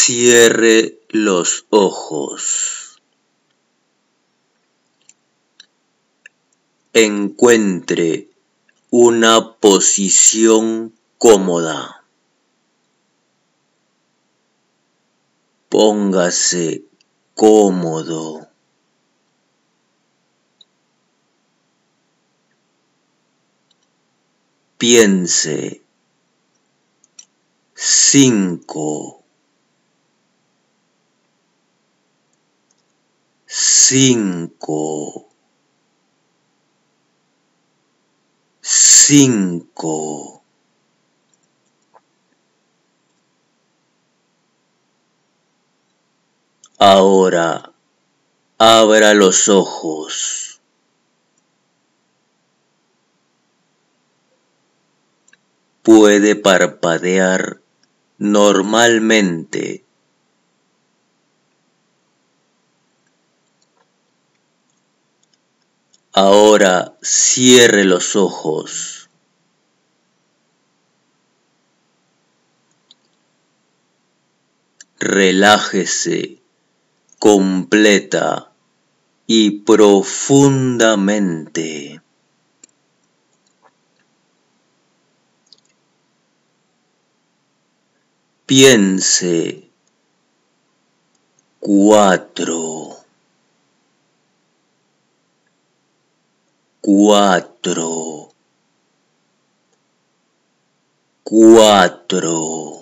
Cierre los ojos. Encuentre una posición cómoda. Póngase cómodo. Piense. 5, 5, 5. Ahora, abra los ojos. Puede parpadear normalmente. Ahora cierre los ojos. Relájese completa y profundamente. Piense. 4, 4, 4.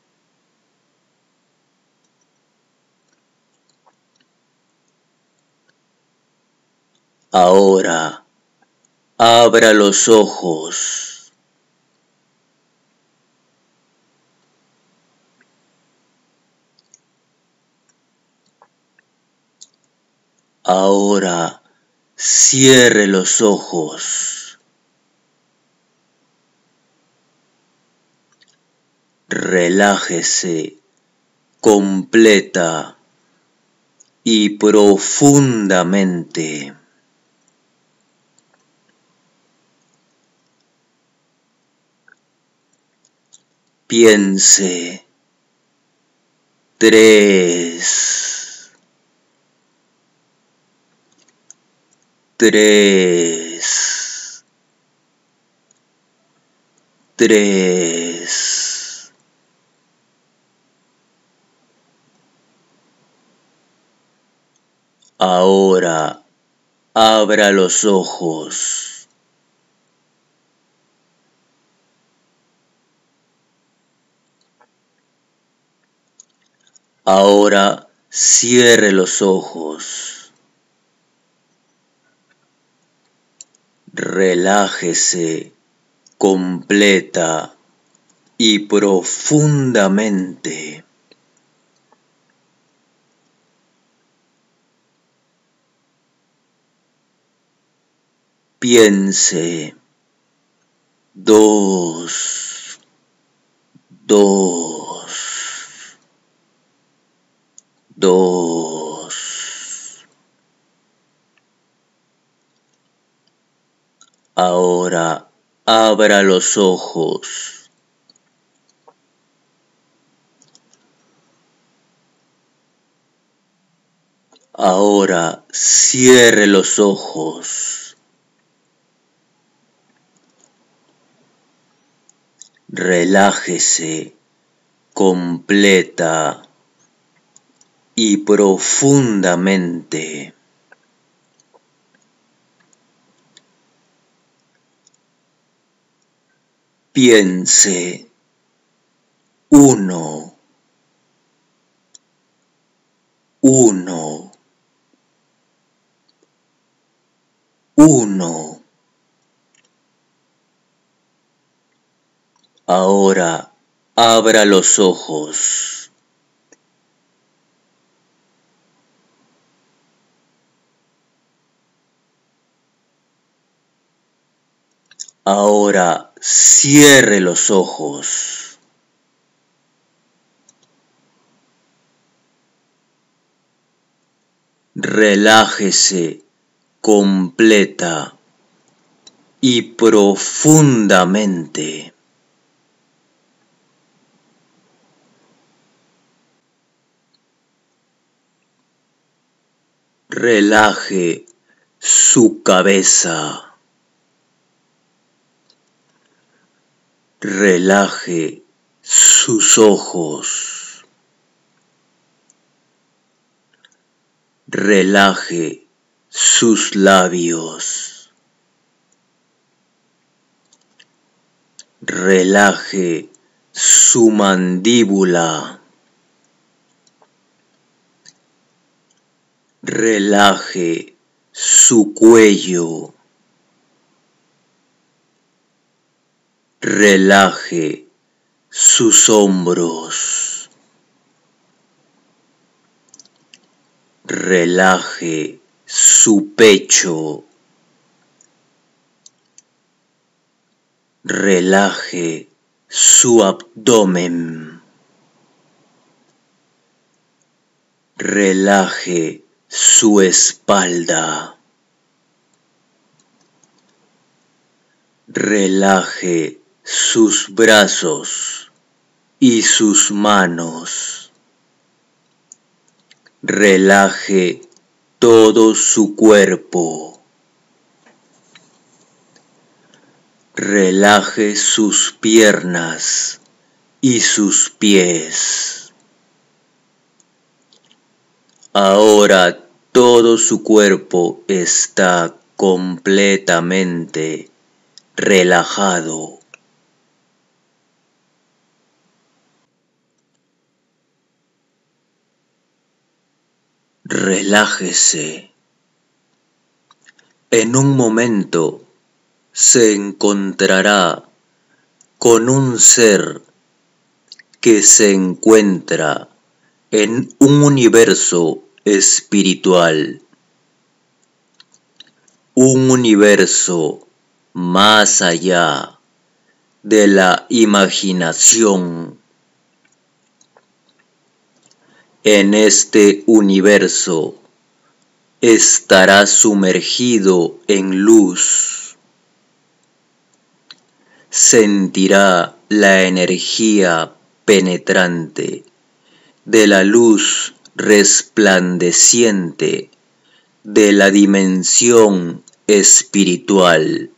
Ahora, abra los ojos. Ahora, cierre los ojos. Relájese completa y profundamente. Piense. 3, 3, 3. Ahora, abra los ojos. Ahora, cierre los ojos. Relájese completa y profundamente. Piense. 2, 2, 2. Ahora, abra los ojos. Ahora, cierre los ojos. Relájese completa y profundamente. Piense. 1, 1, 1. Ahora, abra los ojos. Ahora, cierre los ojos. Relájese completa y profundamente. Relaje su cabeza. Relaje sus ojos. Relaje sus labios. Relaje su mandíbula. Relaje su cuello. Relaje sus hombros. Relaje su pecho. Relaje su abdomen. Relaje su espalda. Relaje sus brazos y sus manos. Relaje todo su cuerpo. Relaje sus piernas y sus pies. Ahora todo su cuerpo está completamente relajado. Relájese. En un momento se encontrará con un ser que se encuentra en un universo espiritual, un universo más allá de la imaginación. En este universo estará sumergido en luz. Sentirá la energía penetrante de la luz resplandeciente de la dimensión espiritual.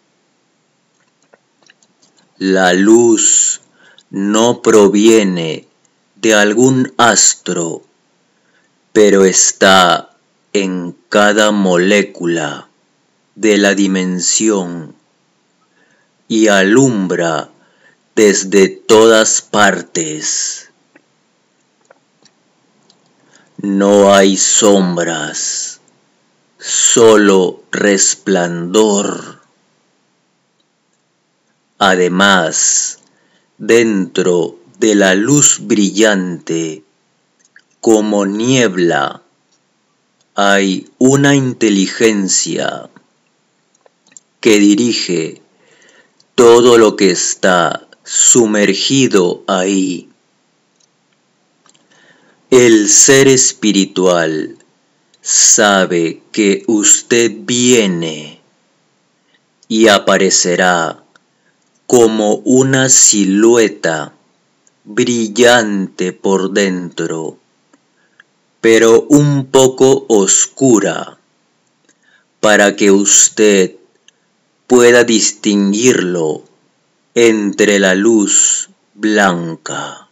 La luz no proviene de algún astro, pero está en cada molécula de la dimensión y alumbra desde todas partes. No hay sombras, solo resplandor. Además, dentro de la luz brillante, como niebla, hay una inteligencia que dirige todo lo que está sumergido ahí. El ser espiritual sabe que usted viene y aparecerá como una silueta brillante por dentro, pero un poco oscura, para que usted pueda distinguirlo entre la luz blanca.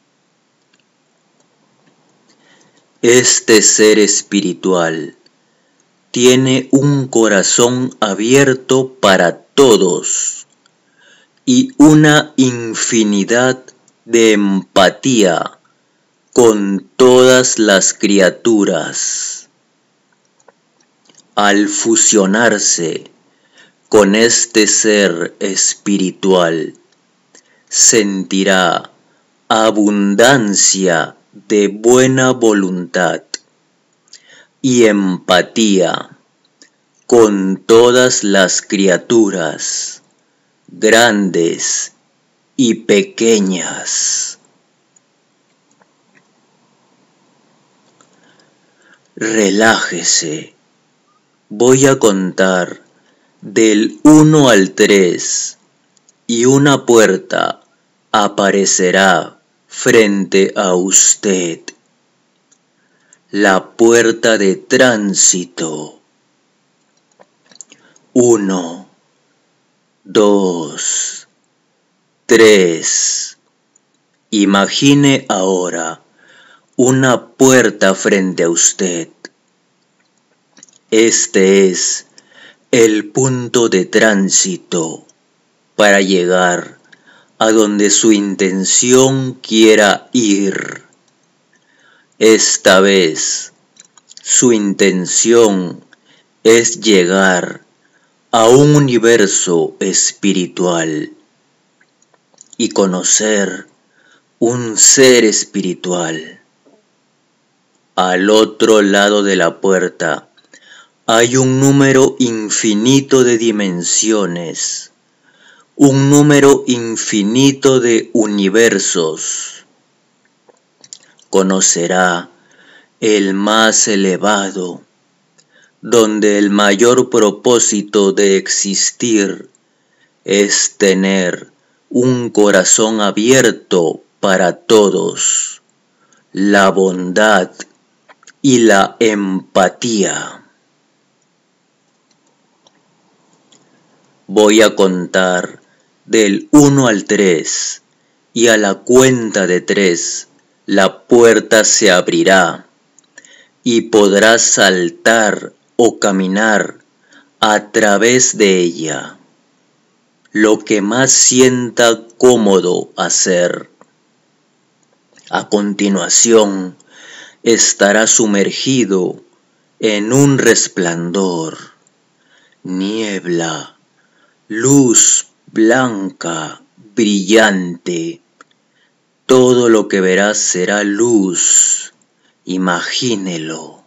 Este ser espiritual tiene un corazón abierto para todos y una infinidad de empatía con todas las criaturas. Al fusionarse con este ser espiritual, sentirá abundancia de buena voluntad y empatía con todas las criaturas, grandes y pequeñas. Relájese. Voy a contar del 1 al 3 y una puerta aparecerá frente a usted. La puerta de tránsito. 1, 2, 3. Imagine ahora una puerta frente a usted. Este es el punto de tránsito para llegar a donde su intención quiera ir. Esta vez, su intención es llegar a un universo espiritual y conocer un ser espiritual. Al otro lado de la puerta hay un número infinito de dimensiones, un número infinito de universos. Conocerá el más elevado, donde el mayor propósito de existir es tener un corazón abierto para todos, la bondad y la empatía. Voy a contar del 1 al 3 y a la cuenta de 3 la puerta se abrirá y podrás saltar o caminar a través de ella, lo que más sienta cómodo hacer. A continuación, estará sumergido en un resplandor, niebla, luz blanca, brillante. Todo lo que verás será luz. Imagínelo.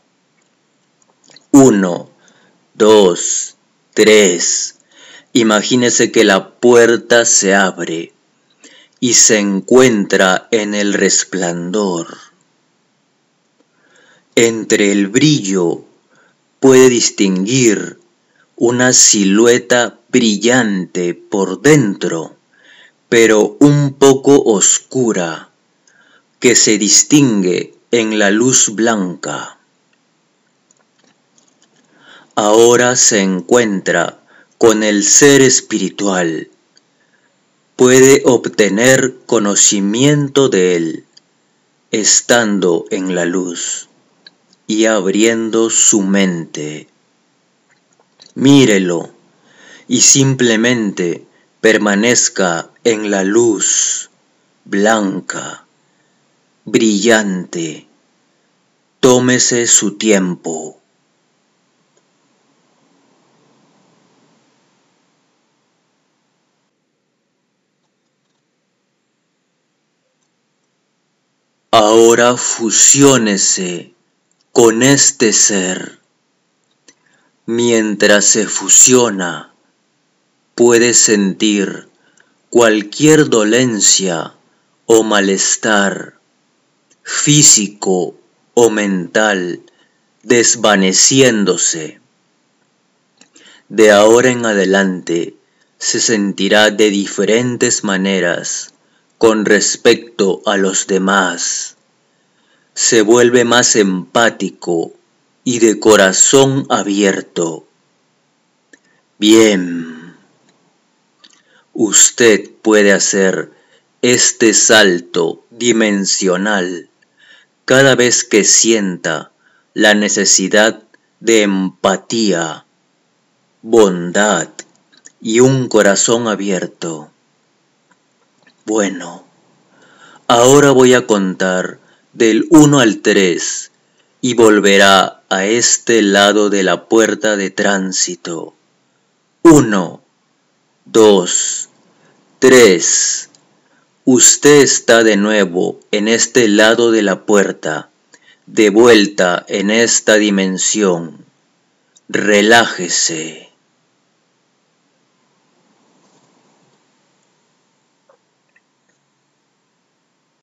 1, 2, 3. Imagínese que la puerta se abre y se encuentra en el resplandor. Entre el brillo puede distinguir una silueta brillante por dentro, pero un poco oscura, que se distingue en la luz blanca. Ahora se encuentra con el ser espiritual. Puede obtener conocimiento de él, estando en la luz y abriendo su mente. Mírelo y simplemente permanezca en la luz blanca, brillante. Tómese su tiempo. Ahora fusiónese con este ser. Mientras se fusiona, puede sentir cualquier dolencia o malestar físico o mental desvaneciéndose. De ahora en adelante se sentirá de diferentes maneras con respecto a los demás. Se vuelve más empático y de corazón abierto. Bien, usted puede hacer este salto dimensional cada vez que sienta la necesidad de empatía, bondad y un corazón abierto. Bueno, ahora voy a contar del 1 al 3 y volverá a este lado de la puerta de tránsito. 1, 2, 3. Usted está de nuevo en este lado de la puerta, de vuelta en esta dimensión. Relájese.